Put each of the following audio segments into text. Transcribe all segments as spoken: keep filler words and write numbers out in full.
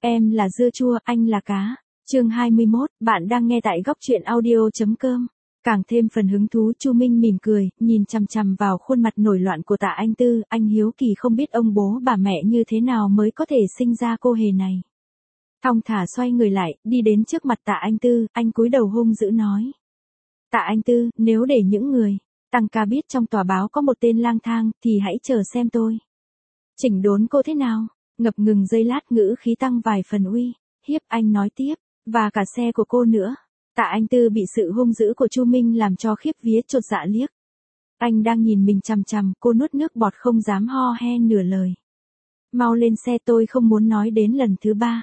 Em là dưa chua, anh là cá. Chương hai mươi mốt, bạn đang nghe tại góc truyện audio.com. Càng thêm phần hứng thú, Chu Minh mỉm cười, nhìn chằm chằm vào khuôn mặt nổi loạn của Tạ Anh Tư, anh hiếu kỳ không biết ông bố bà mẹ như thế nào mới có thể sinh ra cô hề này. Thong thả xoay người lại, đi đến trước mặt Tạ Anh Tư, anh cúi đầu hung dữ nói. Tạ Anh Tư, nếu để những người tăng ca biết trong tòa báo có một tên lang thang, thì hãy chờ xem tôi chỉnh đốn cô thế nào. Ngập ngừng giây lát, ngữ khí tăng vài phần uy hiếp, anh nói tiếp, và cả xe của cô nữa. Tạ Anh Tư bị sự hung dữ của Chu Minh làm cho khiếp vía chột dạ liếc. Anh đang nhìn mình chằm chằm, cô nuốt nước bọt không dám ho he nửa lời. Mau lên xe, tôi không muốn nói đến lần thứ ba.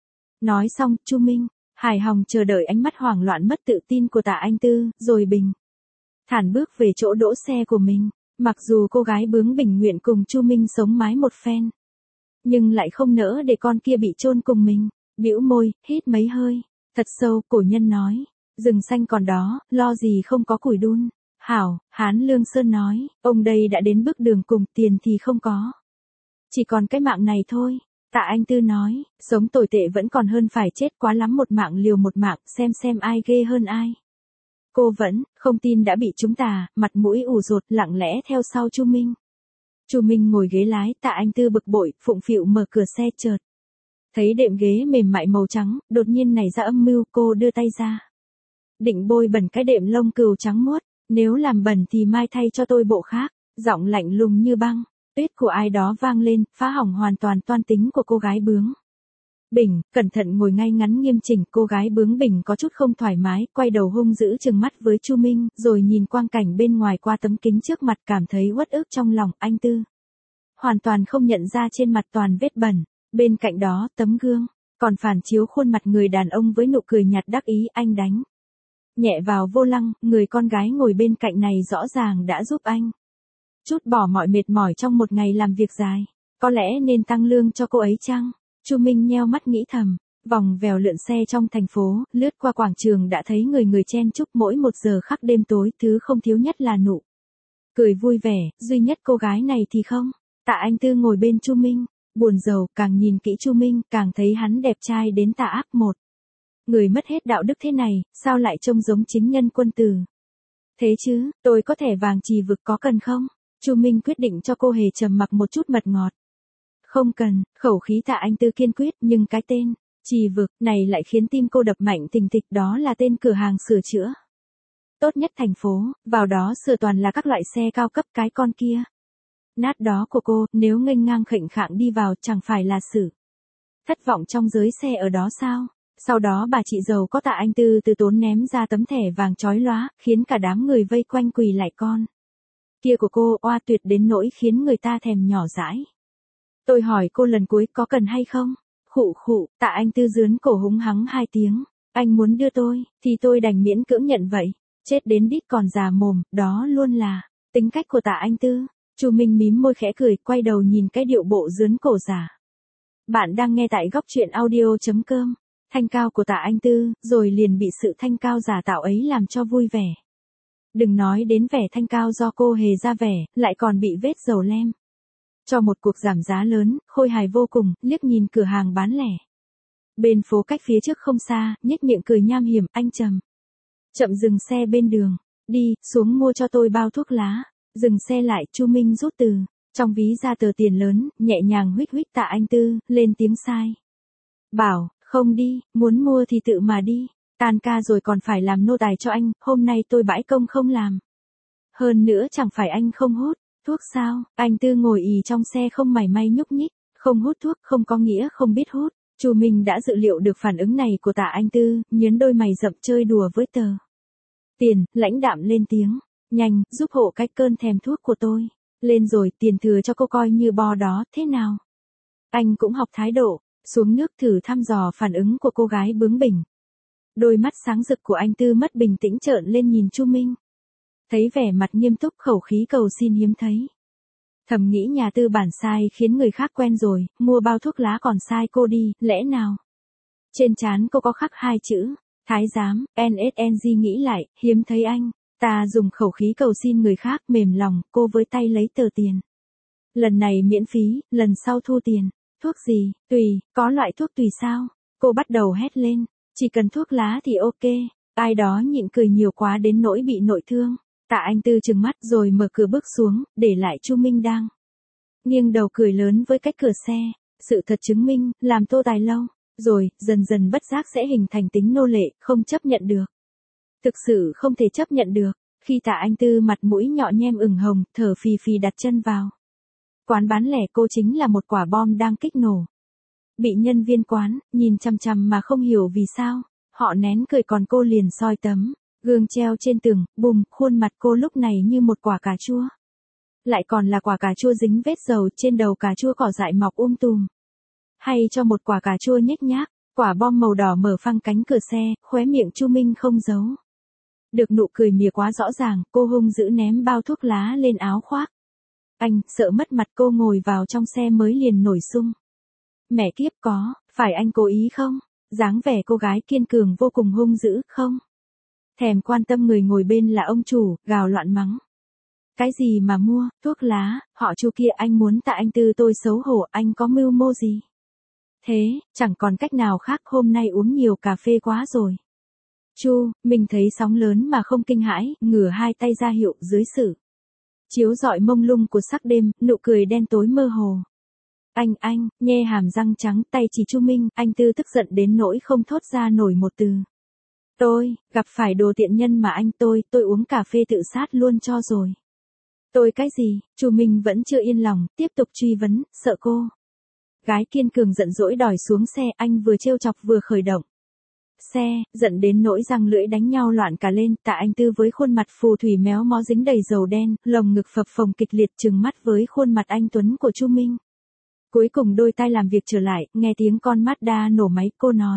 Nói xong, Chu Minh hài lòng chờ đợi ánh mắt hoảng loạn mất tự tin của Tạ Anh Tư, rồi bình thản bước về chỗ đỗ xe của mình. Mặc dù cô gái bướng bỉnh nguyện cùng Chu Minh sống mái một phen, nhưng lại không nỡ để con kia bị chôn cùng mình. Bĩu môi, hít mấy hơi thật sâu, cổ nhân nói, rừng xanh còn đó, lo gì không có củi đun. Hảo, Hán Lương Sơn nói, ông đây đã đến bước đường cùng, tiền thì không có, chỉ còn cái mạng này thôi. Tạ Anh Tư nói, sống tồi tệ vẫn còn hơn phải chết, quá lắm một mạng liều một mạng, xem xem ai ghê hơn ai. Cô vẫn không tin đã bị chúng ta, mặt mũi ủ rột, lặng lẽ theo sau Chu Minh. Chu Minh ngồi ghế lái, Tạ Anh Tư bực bội, phụng phịu mở cửa xe, chợt thấy đệm ghế mềm mại màu trắng, đột nhiên nảy ra âm mưu, cô đưa tay ra, định bôi bẩn cái đệm lông cừu trắng muốt. Nếu làm bẩn thì mai thay cho tôi bộ khác. Giọng lạnh lùng như băng tuyết của ai đó vang lên, phá hỏng hoàn toàn toan tính của cô gái bướng bỉnh. Cẩn thận ngồi ngay ngắn nghiêm chỉnh, cô gái bướng bỉnh có chút không thoải mái, quay đầu hung dữ trừng mắt với Chu Minh, rồi nhìn quang cảnh bên ngoài qua tấm kính trước mặt, cảm thấy uất ức trong lòng. Anh Tư hoàn toàn không nhận ra trên mặt toàn vết bẩn. Bên cạnh đó, tấm gương còn phản chiếu khuôn mặt người đàn ông với nụ cười nhạt đắc ý. Anh đánh nhẹ vào vô lăng, người con gái ngồi bên cạnh này rõ ràng đã giúp anh chút bỏ mọi mệt mỏi trong một ngày làm việc dài. Có lẽ nên tăng lương cho cô ấy chăng? Chu Minh nheo mắt nghĩ thầm. Vòng vèo lượn xe trong thành phố, lướt qua quảng trường đã thấy người người chen chúc, mỗi một giờ khắc đêm tối, thứ không thiếu nhất là nụ cười vui vẻ, duy nhất cô gái này thì không. Tạ Anh Tư ngồi bên Chu Minh, buồn rầu, càng nhìn kỹ Chu Minh, càng thấy hắn đẹp trai đến tà ác. Một người mất hết đạo đức thế này, sao lại trông giống chính nhân quân tử thế chứ? Tôi có thẻ vàng Trì Vực, có cần không? Chu Minh quyết định cho cô hề trầm mặc một chút mật ngọt. Không cần. Khẩu khí Tạ Anh Tư kiên quyết, nhưng cái tên Trì Vực này lại khiến tim cô đập mạnh thình thịch. Đó là tên cửa hàng sửa chữa tốt nhất thành phố, vào đó sửa toàn là các loại xe cao cấp. Cái con kia nát đó của cô, nếu nghênh ngang khệnh khạng đi vào, chẳng phải là xử thất vọng trong giới xe ở đó sao? Sau đó bà chị giàu có Tạ Anh Tư từ tốn ném ra tấm thẻ vàng chói lóa, khiến cả đám người vây quanh quỳ lại. Con kia của cô oa tuyệt đến nỗi khiến người ta thèm nhỏ dãi. Tôi hỏi cô lần cuối, có cần hay không? Khụ khụ. Tạ Anh Tư rướn cổ húng hắng hai tiếng. Anh muốn đưa tôi, thì tôi đành miễn cưỡng nhận vậy. Chết đến đít còn già mồm, đó luôn là tính cách của Tạ Anh Tư. Chu Minh mím môi khẽ cười, quay đầu nhìn cái điệu bộ rướn cổ giả. Bạn đang nghe tại góc truyện audio.com. Thanh cao của Tạ Anh Tư, rồi liền bị sự thanh cao giả tạo ấy làm cho vui vẻ. Đừng nói đến vẻ thanh cao do cô hề ra vẻ, lại còn bị vết dầu lem cho một cuộc giảm giá lớn, khôi hài vô cùng. Liếc nhìn cửa hàng bán lẻ bên phố cách phía trước không xa, nhếch miệng cười nham hiểm. Anh chậm chậm dừng xe bên đường. Đi xuống mua cho tôi bao thuốc lá. Dừng xe lại, Chu Minh rút từ trong ví ra tờ tiền lớn, nhẹ nhàng huých huých Tạ Anh Tư, lên tiếng sai bảo. Không đi, muốn mua thì tự mà đi. Tan ca rồi còn phải làm nô tài cho anh, hôm nay tôi bãi công không làm. Hơn nữa chẳng phải anh không hút thuốc sao? Anh Tư ngồi ì trong xe không mảy may nhúc nhích. Không hút thuốc không có nghĩa không biết hút. Chu Minh đã dự liệu được phản ứng này của Tạ Anh Tư, nhớn đôi mày rậm chơi đùa với tờ tiền, lãnh đạm lên tiếng. Nhanh, giúp hộ cái cơn thèm thuốc của tôi lên rồi, tiền thừa cho cô coi như bo đó, thế nào? Anh cũng học thái độ xuống nước thử thăm dò phản ứng của cô gái bướng bỉnh. Đôi mắt sáng rực của anh Tư mất bình tĩnh trợn lên nhìn Chu Minh. Thấy vẻ mặt nghiêm túc, khẩu khí cầu xin hiếm thấy. Thầm nghĩ nhà tư bản sai khiến người khác quen rồi, mua bao thuốc lá còn sai cô đi, lẽ nào? Trên trán cô có khắc hai chữ thái giám. en ét en giê nghĩ lại, hiếm thấy anh ta dùng khẩu khí cầu xin người khác. Mềm lòng, cô với tay lấy tờ tiền. Lần này miễn phí, lần sau thu tiền. Thuốc gì? Tùy, có loại thuốc tùy sao? Cô bắt đầu hét lên. Chỉ cần thuốc lá thì ok. Ai đó nhịn cười nhiều quá đến nỗi bị nội thương. Tạ Anh Tư trừng mắt rồi mở cửa bước xuống, để lại Chu Minh đang nghiêng đầu cười lớn với cách cửa xe. Sự thật chứng minh, làm Tô Tài lâu, rồi, dần dần bất giác sẽ hình thành tính nô lệ, không chấp nhận được. Thực sự không thể chấp nhận được. Khi Tạ Anh Tư mặt mũi nhọ nhem ửng hồng, thở phì phì đặt chân vào quán bán lẻ, cô chính là một quả bom đang kích nổ. Bị nhân viên quán nhìn chằm chằm mà không hiểu vì sao, họ nén cười còn cô liền soi tấm gương treo trên tường, bùm, khuôn mặt cô lúc này như một quả cà chua. Lại còn là quả cà chua dính vết dầu, trên đầu cà chua cỏ dại mọc um tùm. Hay cho một quả cà chua nhếch nhác, quả bom màu đỏ mở phăng cánh cửa xe, khóe miệng Chu Minh không giấu được nụ cười mỉa quá rõ ràng, cô hung dữ ném bao thuốc lá lên áo khoác. Anh, sợ mất mặt, cô ngồi vào trong xe mới liền nổi sung. Mẹ kiếp, có phải anh cố ý không? Dáng vẻ cô gái kiên cường vô cùng hung dữ, không thèm quan tâm người ngồi bên là ông chủ, gào loạn mắng. Cái gì mà mua, thuốc lá, họ Chu kia, anh muốn Tạ Anh Tư tôi xấu hổ, anh có mưu mô gì? Thế, chẳng còn cách nào khác, hôm nay uống nhiều cà phê quá rồi. Chu, mình thấy sóng lớn mà không kinh hãi, ngửa hai tay ra hiệu dưới sự chiếu rọi mông lung của sắc đêm, nụ cười đen tối mơ hồ. Anh, anh, nhe hàm răng trắng, tay chỉ Chu Minh, anh Tư tức giận đến nỗi không thốt ra nổi một từ. Tôi, gặp phải đồ tiện nhân mà anh tôi, tôi uống cà phê tự sát luôn cho rồi. Tôi cái gì? Chu Minh vẫn chưa yên lòng, tiếp tục truy vấn, sợ cô gái kiên cường giận dỗi đòi xuống xe, anh vừa trêu chọc vừa khởi động xe, giận đến nỗi răng lưỡi đánh nhau loạn cả lên. Tạ Anh Tư với khuôn mặt phù thủy méo mó dính đầy dầu đen, lồng ngực phập phồng kịch liệt trừng mắt với khuôn mặt anh tuấn của Chu Minh. Cuối cùng đôi tay làm việc trở lại, nghe tiếng con Mazda nổ máy, cô nói.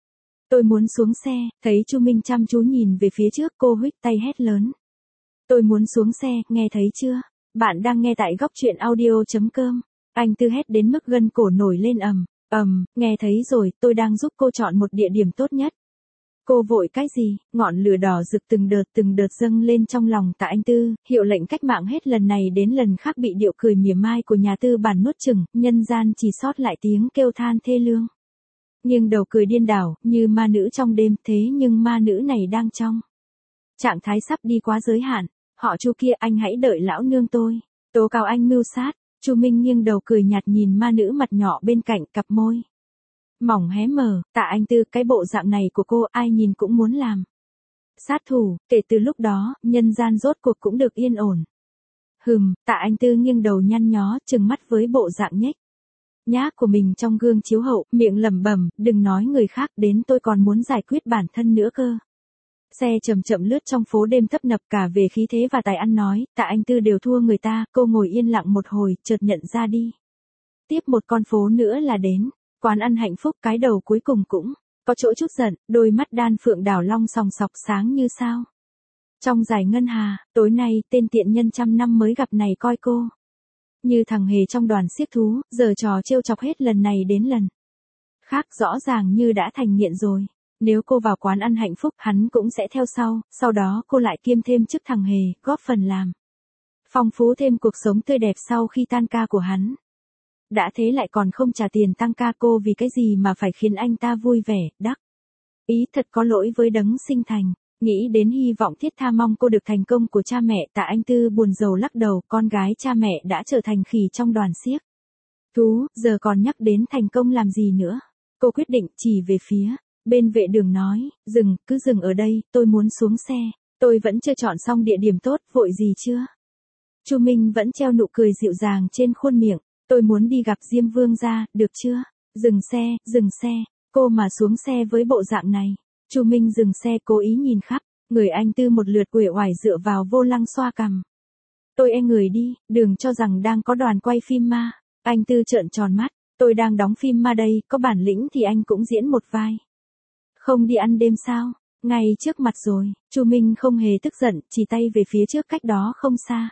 Tôi muốn xuống xe, thấy Chu Minh chăm chú nhìn về phía trước, cô huých tay hét lớn. Tôi muốn xuống xe, nghe thấy chưa? Bạn đang nghe tại góc truyện audio.com. Anh Tư hét đến mức gân cổ nổi lên ầm, ầm, nghe thấy rồi, tôi đang giúp cô chọn một địa điểm tốt nhất. Cô vội cái gì? Ngọn lửa đỏ rực từng đợt từng đợt dâng lên trong lòng Tạ Anh Tư, hiệu lệnh cách mạng hết lần này đến lần khác bị điệu cười mỉa mai của nhà tư bản nuốt chửng, nhân gian chỉ sót lại tiếng kêu than thê lương. Nhưng đầu cười điên đảo, như ma nữ trong đêm, thế nhưng ma nữ này đang trong trạng thái sắp đi quá giới hạn. Họ Chu kia, anh hãy đợi lão nương tôi tố cáo anh mưu sát. Chu Minh nghiêng đầu cười nhạt nhìn ma nữ mặt nhỏ bên cạnh, cặp môi mỏng hé mở. Tạ Anh Tư, cái bộ dạng này của cô ai nhìn cũng muốn làm sát thủ. Kể từ lúc đó, nhân gian rốt cuộc cũng được yên ổn. Hừm, Tạ Anh Tư nghiêng đầu nhăn nhó, trừng mắt với bộ dạng nhếch nhác của mình trong gương chiếu hậu, miệng lẩm bẩm, đừng nói người khác, đến tôi còn muốn giải quyết bản thân nữa cơ. Xe chậm chậm lướt trong phố đêm tấp nập, cả về khí thế và tài ăn nói, Tạ Anh Tư đều thua người ta. Cô ngồi yên lặng một hồi, chợt nhận ra đi tiếp một con phố nữa là đến quán ăn Hạnh Phúc. Cái đầu cuối cùng cũng có chỗ chút giận, đôi mắt đan phượng đảo long sòng sọc sáng như sao trong giải ngân hà. Tối nay, tên tiện nhân trăm năm mới gặp này coi cô như thằng hề trong đoàn xiếc thú, giờ trò trêu chọc hết lần này đến lần khác, rõ ràng như đã thành nghiện rồi. Nếu cô vào quán ăn Hạnh Phúc, hắn cũng sẽ theo sau, sau đó cô lại kiêm thêm chức thằng hề, góp phần làm phong phú thêm cuộc sống tươi đẹp sau khi tan ca của hắn. Đã thế lại còn không trả tiền tăng ca, cô vì cái gì mà phải khiến anh ta vui vẻ, đắc ý, thật có lỗi với đấng sinh thành. Nghĩ đến hy vọng thiết tha mong cô được thành công của cha mẹ, Tạ Anh Tư buồn rầu lắc đầu, con gái cha mẹ đã trở thành khỉ trong đoàn xiếc thú, giờ còn nhắc đến thành công làm gì nữa. Cô quyết định chỉ về phía bên vệ đường nói, dừng, cứ dừng ở đây, tôi muốn xuống xe. Tôi vẫn chưa chọn xong địa điểm tốt, vội gì chưa? Chu Minh vẫn treo nụ cười dịu dàng trên khuôn miệng. Tôi muốn đi gặp Diêm Vương gia, được chưa? Dừng xe, dừng xe. Cô mà xuống xe với bộ dạng này. Chu Minh dừng xe, cố ý nhìn khắp. Người anh Tư một lượt uể oải dựa vào vô lăng xoa cằm. Tôi e người đi, đừng cho rằng đang có đoàn quay phim ma. Anh Tư trợn tròn mắt. Tôi đang đóng phim ma đây, có bản lĩnh thì anh cũng diễn một vai. Không đi ăn đêm sao? Ngay trước mặt rồi. Chu Minh không hề tức giận, chỉ tay về phía trước cách đó không xa.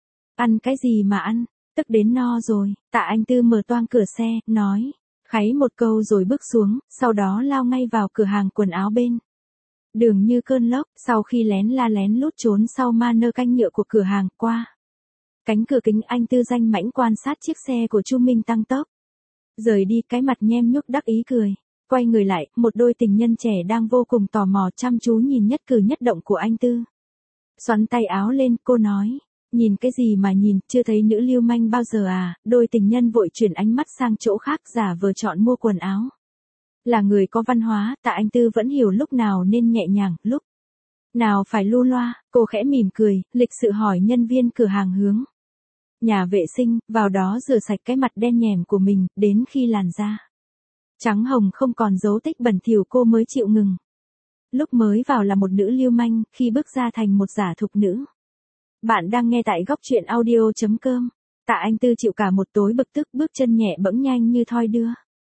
Ăn cái gì mà ăn? Tức đến no rồi. Tạ Anh Tư mở toang cửa xe, nói. Kháy một câu rồi bước xuống, sau đó lao ngay vào cửa hàng quần áo bên đường như cơn lốc. Sau khi lén la lén lút trốn sau ma nơ canh nhựa của cửa hàng, qua cánh cửa kính, anh Tư danh mãnh quan sát chiếc xe của Chu Minh tăng tốc Rời đi, cái mặt nhem nhuốc đắc ý cười. Quay người lại, một đôi tình nhân trẻ đang vô cùng tò mò chăm chú nhìn nhất cử nhất động của anh Tư. Xoắn tay áo lên, cô nói. Nhìn cái gì mà nhìn, chưa thấy nữ lưu manh bao giờ à? Đôi tình nhân vội chuyển ánh mắt sang chỗ khác, giả vờ chọn mua quần áo. Là người có văn hóa, Tạ Anh Tư vẫn hiểu lúc nào nên nhẹ nhàng, lúc nào phải lu loa. Cô khẽ mỉm cười, lịch sự hỏi nhân viên cửa hàng hướng nhà vệ sinh, vào đó rửa sạch cái mặt đen nhèm của mình, đến khi làn da trắng hồng không còn dấu tích bẩn thỉu cô mới chịu ngừng. Lúc mới vào là một nữ lưu manh, khi bước ra thành một giả thục nữ. Bạn đang nghe tại góc truyện audio.com. Tạ Anh Tư chịu cả một tối bực tức, bước chân nhẹ bẫng nhanh như thoi đưa.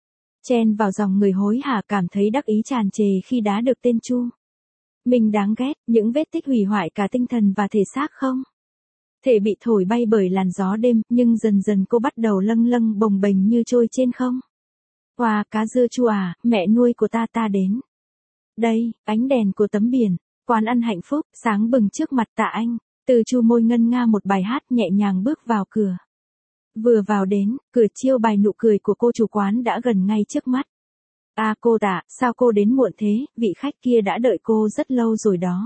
Chen vào dòng người hối hả, cảm thấy đắc ý tràn trề khi đá được tên Chu mình đáng ghét, những vết tích hủy hoại cả tinh thần và thể xác không thể bị thổi bay bởi làn gió đêm, nhưng dần dần cô bắt đầu lâng lâng bồng bềnh như trôi trên không. Wow, cá dưa chua à, mẹ nuôi của ta ta đến. Đây, ánh đèn của tấm biển, quán ăn hạnh phúc, sáng bừng trước mặt Tạ Anh. Từ chu môi ngân nga một bài hát nhẹ nhàng bước vào cửa. Vừa vào đến, cửa chiêu bài nụ cười của cô chủ quán đã gần ngay trước mắt. À cô Tạ, sao cô đến muộn thế, vị khách kia đã đợi cô rất lâu rồi đó.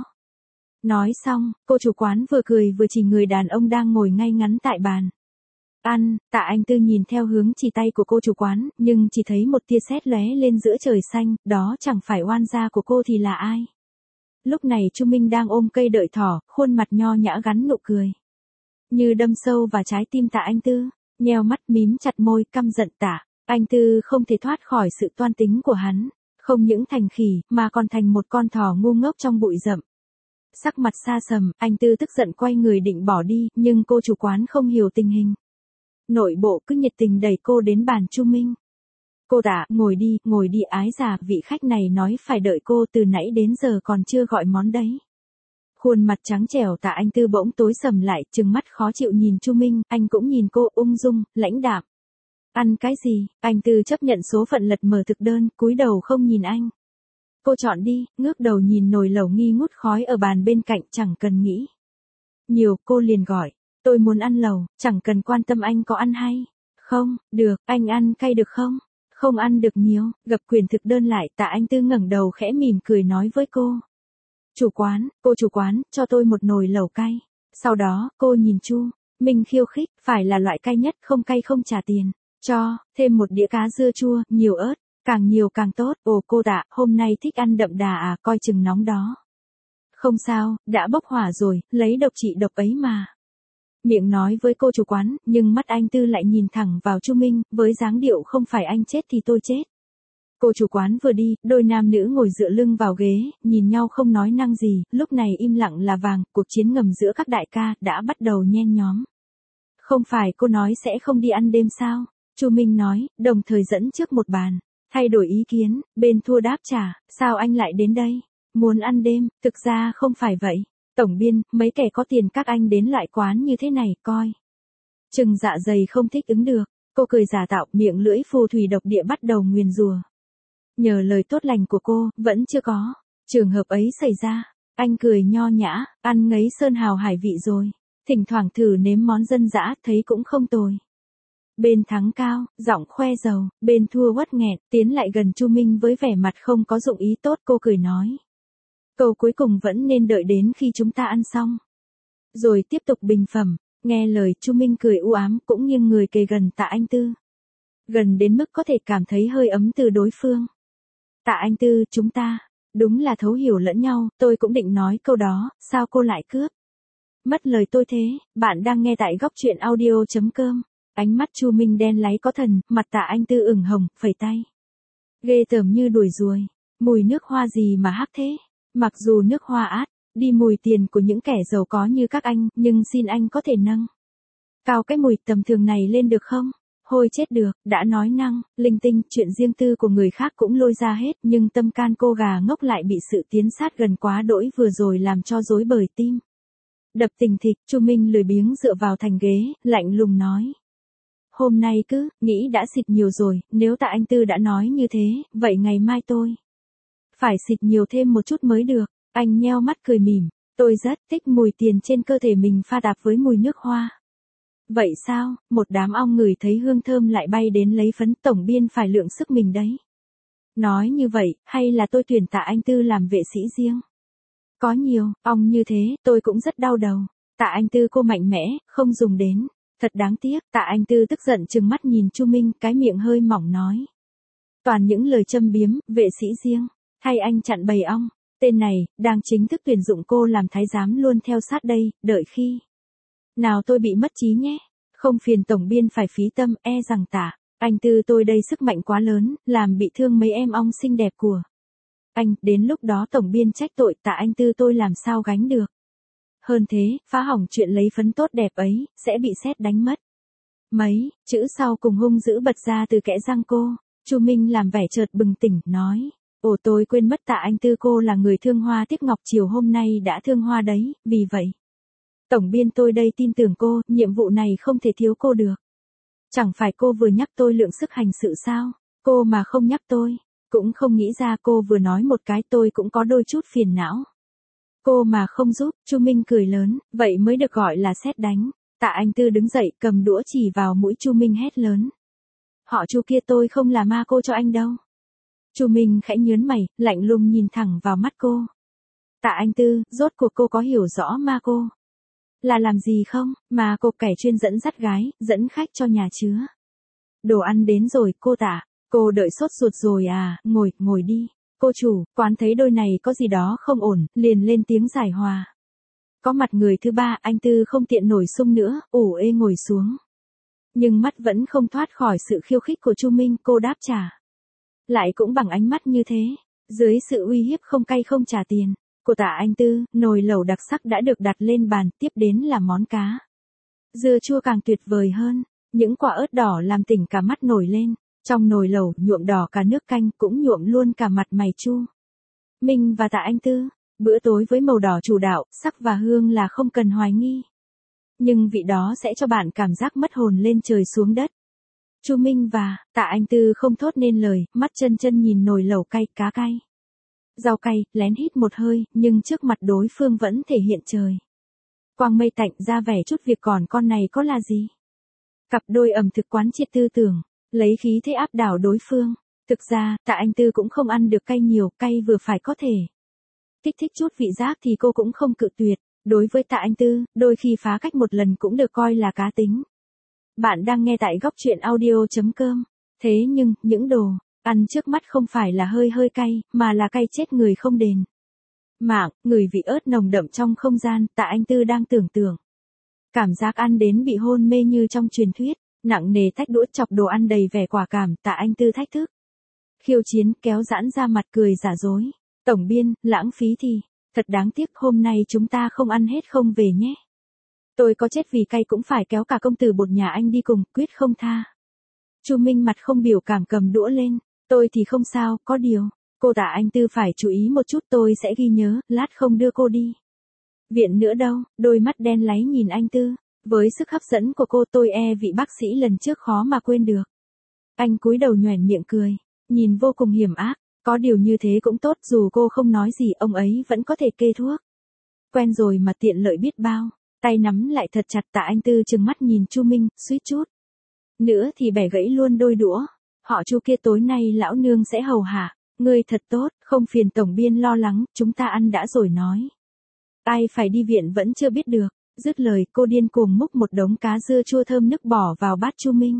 Nói xong, cô chủ quán vừa cười vừa chỉ người đàn ông đang ngồi ngay ngắn tại bàn ăn. Tạ Anh Tư nhìn theo hướng chỉ tay của cô chủ quán, nhưng chỉ thấy một tia sét lóe lên giữa trời xanh, đó chẳng phải oan gia của cô thì là ai. Lúc này Chu Minh đang ôm cây đợi thỏ, khuôn mặt nho nhã gắn nụ cười như đâm sâu vào trái tim Tạ Anh Tư, nheo mắt mím chặt môi căm giận Tạ Anh Tư không thể thoát khỏi sự toan tính của hắn, không những thành khỉ mà còn thành một con thỏ ngu ngốc trong bụi rậm. Sắc mặt xa sầm, anh Tư tức giận quay người định bỏ đi, nhưng cô chủ quán không hiểu tình hình. Nội bộ cứ nhiệt tình đẩy cô đến bàn Chu Minh. Cô Tạ, ngồi đi, ngồi đi ái già, vị khách này nói phải đợi cô từ nãy đến giờ còn chưa gọi món đấy. Khuôn mặt trắng trẻo Tạ Anh Tư bỗng tối sầm lại, trừng mắt khó chịu nhìn Chu Minh, anh cũng nhìn cô ung dung, lãnh đạm. Ăn cái gì? Anh Tư chấp nhận số phận lật mở thực đơn, cúi đầu không nhìn anh. Cô chọn đi, ngước đầu nhìn nồi lẩu nghi ngút khói ở bàn bên cạnh, chẳng cần nghĩ nhiều, cô liền gọi. Tôi muốn ăn lẩu, chẳng cần quan tâm anh có ăn hay không. Được, anh ăn cay được không? Không ăn được nhiều. Gập quyền thực đơn lại, Tạ Anh Tư ngẩng đầu khẽ mỉm cười nói với cô. Chủ quán, cô chủ quán, cho tôi một nồi lẩu cay. Sau đó, cô nhìn Chu Minh khiêu khích, phải là loại cay nhất, không cay không trả tiền. Cho, thêm một đĩa cá dưa chua, nhiều ớt. Càng nhiều càng tốt. Ồ cô Tạ, hôm nay thích ăn đậm đà à, coi chừng nóng đó. Không sao, đã bốc hỏa rồi, lấy độc trị độc ấy mà. Miệng nói với cô chủ quán, nhưng mắt anh Tư lại nhìn thẳng vào Chu Minh, với dáng điệu không phải anh chết thì tôi chết. Cô chủ quán vừa đi, đôi nam nữ ngồi dựa lưng vào ghế, nhìn nhau không nói năng gì, lúc này im lặng là vàng, cuộc chiến ngầm giữa các đại ca đã bắt đầu nhen nhóm. Không phải cô nói sẽ không đi ăn đêm sao? Chu Minh nói, đồng thời dẫn trước một bàn. Thay đổi ý kiến, bên thua đáp trả, sao anh lại đến đây? Muốn ăn đêm, thực ra không phải vậy. Tổng biên, mấy kẻ có tiền các anh đến loại quán như thế này, coi chừng dạ dày không thích ứng được. Cô cười giả tạo, miệng lưỡi phù thủy độc địa bắt đầu nguyền rủa. Nhờ lời tốt lành của cô, vẫn chưa có trường hợp ấy xảy ra. Anh cười nho nhã, ăn ngấy sơn hào hải vị rồi. Thỉnh thoảng thử nếm món dân dã, thấy cũng không tồi. Bên thắng cao, giọng khoe giàu, bên thua uất nghẹn, tiến lại gần Chu Minh với vẻ mặt không có dụng ý tốt, cô cười nói. Câu cuối cùng vẫn nên đợi đến khi chúng ta ăn xong. Rồi tiếp tục bình phẩm, nghe lời Chu Minh cười u ám, cũng nghiêng người kề gần Tạ Anh Tư. Gần đến mức có thể cảm thấy hơi ấm từ đối phương. Tạ Anh Tư, chúng ta, đúng là thấu hiểu lẫn nhau, tôi cũng định nói câu đó, sao cô lại cướp? Mất lời tôi thế, bạn đang nghe tại góc truyện audio.com. Ánh mắt Chu Minh đen láy có thần, mặt Tạ Anh Tư ửng hồng, phẩy tay. Ghê tởm như đuổi ruồi, mùi nước hoa gì mà hắc thế? Mặc dù nước hoa át, đi mùi tiền của những kẻ giàu có như các anh, nhưng xin anh có thể nâng cao cái mùi tầm thường này lên được không? Hôi chết được, đã nói năng, linh tinh, chuyện riêng tư của người khác cũng lôi ra hết, nhưng tâm can cô gà ngốc lại bị sự tiến sát gần quá đỗi vừa rồi làm cho rối bời tim. Đập tình thịch, Chu Minh lười biếng dựa vào thành ghế, lạnh lùng nói. Hôm nay cứ, nghĩ đã xịt nhiều rồi, nếu Tạ Anh Tư đã nói như thế, vậy ngày mai tôi phải xịt nhiều thêm một chút mới được. Anh nheo mắt cười mỉm, tôi rất thích mùi tiền trên cơ thể mình pha đạp với mùi nước hoa. Vậy sao, một đám ong ngửi thấy hương thơm lại bay đến lấy phấn, tổng biên phải lượng sức mình đấy. Nói như vậy, hay là tôi tuyển Tạ Anh Tư làm vệ sĩ riêng? Có nhiều, ong như thế, tôi cũng rất đau đầu. Tạ Anh Tư cô mạnh mẽ, không dùng đến. Thật đáng tiếc, Tạ Anh Tư tức giận trừng mắt nhìn Chu Minh, cái miệng hơi mỏng nói. Toàn những lời châm biếm, vệ sĩ riêng, thay anh chặn bầy ong. Tên này, đang chính thức tuyển dụng cô làm thái giám luôn theo sát đây, đợi khi nào tôi bị mất trí nhé. Không phiền tổng biên phải phí tâm, e rằng Tạ Anh Tư tôi đây sức mạnh quá lớn, làm bị thương mấy em ong xinh đẹp của anh, đến lúc đó tổng biên trách tội Tạ Anh Tư tôi làm sao gánh được. Hơn thế, phá hỏng chuyện lấy phấn tốt đẹp ấy, sẽ bị sét đánh mất. Mấy, chữ sau cùng hung dữ bật ra từ kẽ răng cô. Chu Minh làm vẻ chợt bừng tỉnh, nói. Ồ tôi quên mất Tạ Anh Tư cô là người thương hoa tiếc ngọc, chiều hôm nay đã thương hoa đấy, vì vậy. Tổng biên tôi đây tin tưởng cô, nhiệm vụ này không thể thiếu cô được. Chẳng phải cô vừa nhắc tôi lượng sức hành sự sao, cô mà không nhắc tôi, cũng không nghĩ ra cô vừa nói một cái tôi cũng có đôi chút phiền não. Cô mà không giúp, Chu Minh cười lớn, vậy mới được gọi là sét đánh. Tạ Anh Tư đứng dậy, cầm đũa chỉ vào mũi Chu Minh hét lớn. Họ Chu kia tôi không là ma cô cho anh đâu. Chu Minh khẽ nhớn mày, lạnh lùng nhìn thẳng vào mắt cô. Tạ Anh Tư, rốt cuộc cô có hiểu rõ ma cô là làm gì không? Mà cô kẻ chuyên dẫn dắt gái, dẫn khách cho nhà chứa. Đồ ăn đến rồi, cô Tạ. Cô đợi sốt ruột rồi à, ngồi, ngồi đi. Cô chủ, quán thấy đôi này có gì đó không ổn, liền lên tiếng giải hòa. Có mặt người thứ ba, anh Tư không tiện nổi sung nữa, ủ ê ngồi xuống. Nhưng mắt vẫn không thoát khỏi sự khiêu khích của Chu Minh, cô đáp trả. Lại cũng bằng ánh mắt như thế, dưới sự uy hiếp không cay không trả tiền của Tạ Anh Tư, nồi lẩu đặc sắc đã được đặt lên bàn, tiếp đến là món cá dưa chua càng tuyệt vời hơn, những quả ớt đỏ làm tỉnh cả mắt nổi lên, trong nồi lẩu nhuộm đỏ cả nước canh, cũng nhuộm luôn cả mặt mày Chu Minh và Tạ Anh Tư. Bữa tối với màu đỏ chủ đạo, sắc và hương là không cần hoài nghi. Nhưng vị đó sẽ cho bạn cảm giác mất hồn lên trời xuống đất. Chu Minh và Tạ Anh Tư không thốt nên lời, mắt chân chân nhìn nồi lẩu cay, cá cay, rau cay, lén hít một hơi, nhưng trước mặt đối phương vẫn thể hiện trời quang mây tạnh, ra vẻ chút việc còn con này có là gì. Cặp đôi ẩm thực quán triệt tư tưởng, lấy khí thế áp đảo đối phương. Thực ra, Tạ Anh Tư cũng không ăn được cay nhiều, cay vừa phải có thể kích thích chút vị giác thì cô cũng không cự tuyệt. Đối với Tạ Anh Tư, đôi khi phá cách một lần cũng được coi là cá tính. Bạn đang nghe tại góc truyện audio.com. Thế nhưng, những đồ ăn trước mắt không phải là hơi hơi cay, mà là cay chết người không đền mạng, người vị ớt nồng đậm trong không gian, Tạ Anh Tư đang tưởng tượng. Cảm giác ăn đến bị hôn mê như trong truyền thuyết, nặng nề tách đũa chọc đồ ăn đầy vẻ quả cảm, Tạ Anh Tư thách thức. Khiêu chiến, kéo giãn ra mặt cười giả dối. Tổng biên, lãng phí thì, thật đáng tiếc hôm nay chúng ta không ăn hết không về nhé. Tôi có chết vì cay cũng phải kéo cả công tử bột nhà anh đi cùng, quyết không tha. Chu Minh mặt không biểu cảm cầm đũa lên, tôi thì không sao, có điều, cô Tạ Anh Tư phải chú ý một chút, tôi sẽ ghi nhớ, lát không đưa cô đi viện nữa đâu. Đôi mắt đen láy nhìn anh Tư, với sức hấp dẫn của cô tôi e vị bác sĩ lần trước khó mà quên được. Anh cúi đầu nhoẻn miệng cười, nhìn vô cùng hiểm ác. Có điều như thế cũng tốt, dù cô không nói gì ông ấy vẫn có thể kê thuốc. Quen rồi mà tiện lợi biết bao. Tay nắm lại thật chặt, Tạ Anh Tư trừng mắt nhìn Chu Minh, suýt chút nữa thì bẻ gãy luôn đôi đũa. Họ Chu kia tối nay lão nương sẽ hầu hạ. Ngươi thật tốt, không phiền tổng biên lo lắng, chúng ta ăn đã rồi nói. Ai phải đi viện vẫn chưa biết được. Dứt lời, cô điên cuồng múc một đống cá dưa chua thơm nức bỏ vào bát Chu Minh.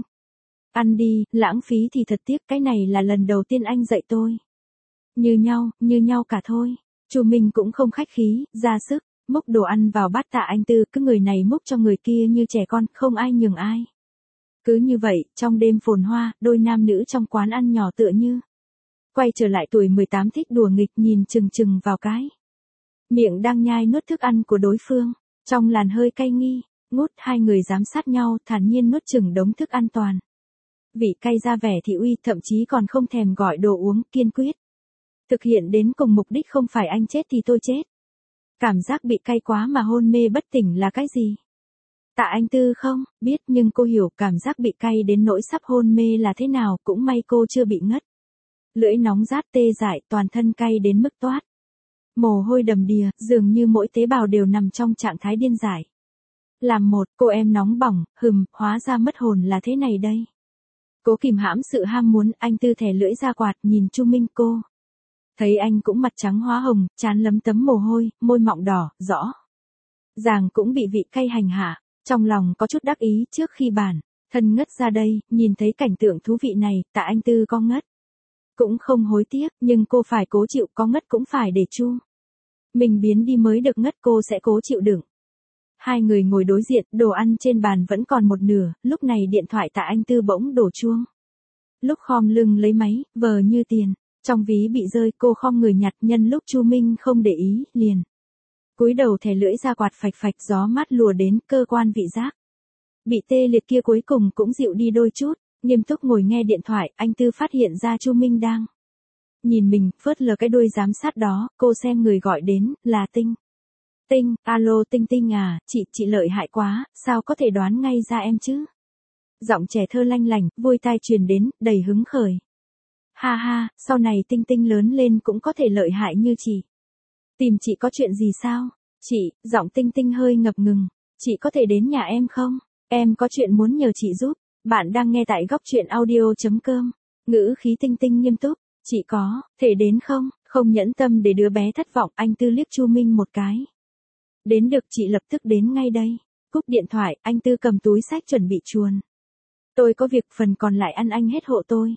Ăn đi, lãng phí thì thật tiếc, cái này là lần đầu tiên anh dạy tôi. Như nhau, như nhau cả thôi. Chu Minh cũng không khách khí, ra sức, múc đồ ăn vào bát Tạ Anh Tư, cứ người này múc cho người kia như trẻ con, không ai nhường ai. Cứ như vậy, trong đêm phồn hoa, đôi nam nữ trong quán ăn nhỏ tựa như quay trở lại tuổi mười tám thích đùa nghịch, nhìn chừng chừng vào cái miệng đang nhai nuốt thức ăn của đối phương. Trong làn hơi cay nghi ngút, hai người giám sát nhau, thản nhiên nuốt chừng đống thức ăn toàn vị cay ra vẻ thị uy, thậm chí còn không thèm gọi đồ uống, kiên quyết thực hiện đến cùng mục đích, không phải anh chết thì tôi chết. Cảm giác bị cay quá mà hôn mê bất tỉnh là cái gì? Tạ Anh Tư không biết, nhưng cô hiểu cảm giác bị cay đến nỗi sắp hôn mê là thế nào, cũng may cô chưa bị ngất. Lưỡi nóng rát tê dại, toàn thân cay đến mức toát mồ hôi đầm đìa, dường như mỗi tế bào đều nằm trong trạng thái điên dại. Làm một, cô em nóng bỏng, hừm, hóa ra mất hồn là thế này đây. Cố kìm hãm sự ham muốn, anh Tư thè lưỡi ra quạt, nhìn Chu Minh cô. Thấy anh cũng mặt trắng hóa hồng, trán lấm tấm mồ hôi, môi mọng đỏ, rõ ràng cũng bị vị cay hành hạ, trong lòng có chút đắc ý trước khi bản thân ngất ra đây, nhìn thấy cảnh tượng thú vị này, Tạ Anh Tư có ngất. Cũng không hối tiếc, nhưng cô phải cố chịu, có ngất cũng phải để Chu Minh biến đi mới được ngất, cô sẽ cố chịu đựng. Hai người ngồi đối diện, đồ ăn trên bàn vẫn còn một nửa, lúc này điện thoại Tạ Anh Tư bỗng đổ chuông. Lúc khom lưng lấy máy, vờ như tiền trong ví bị rơi, cô khom người nhặt, nhân lúc Chu Minh không để ý, liền cúi đầu thè lưỡi ra quạt phạch phạch, gió mát lùa đến, cơ quan vị giác bị tê liệt kia cuối cùng cũng dịu đi đôi chút. Nghiêm túc ngồi nghe điện thoại, anh Tư phát hiện ra Chu Minh đang nhìn mình, phớt lờ cái đuôi giám sát đó, cô xem người gọi đến, là Tinh. Tinh, alo Tinh Tinh à, chị, chị lợi hại quá, sao có thể đoán ngay ra em chứ? Giọng trẻ thơ lanh lảnh, vui tai truyền đến, đầy hứng khởi. Ha ha, sau này Tinh Tinh lớn lên cũng có thể lợi hại như chị. Tìm chị có chuyện gì sao? Chị, giọng Tinh Tinh hơi ngập ngừng, chị có thể đến nhà em không? Em có chuyện muốn nhờ chị giúp. Bạn đang nghe tại góc truyện audio.com. Ngữ khí Tinh Tinh nghiêm túc. Chị có thể đến không? Không nhẫn tâm để đứa bé thất vọng, anh Tư liếc Chu Minh một cái. Đến được, chị lập tức đến ngay đây. Cúp điện thoại, anh Tư cầm túi sách chuẩn bị chuồn. Tôi có việc, phần còn lại ăn anh hết hộ tôi.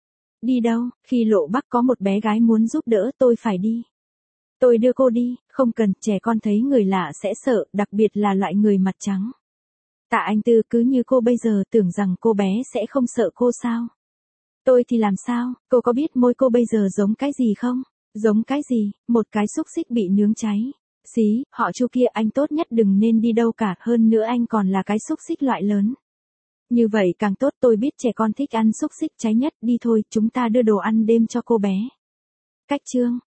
Đi đâu? Khi Lộ Bắc có một bé gái muốn giúp đỡ, tôi phải đi. Tôi đưa cô đi, không cần, trẻ con thấy người lạ sẽ sợ, đặc biệt là loại người mặt trắng. Tạ Anh Tư cứ như cô bây giờ, tưởng rằng cô bé sẽ không sợ cô sao? Tôi thì làm sao? Cô có biết môi cô bây giờ giống cái gì không? Giống cái gì? Một cái xúc xích bị nướng cháy. Xí, họ Chu kia, anh tốt nhất đừng nên đi đâu cả, hơn nữa anh còn là cái xúc xích loại lớn. Như vậy càng tốt, tôi biết trẻ con thích ăn xúc xích cháy nhất, đi thôi, chúng ta đưa đồ ăn đêm cho cô bé. Cách chương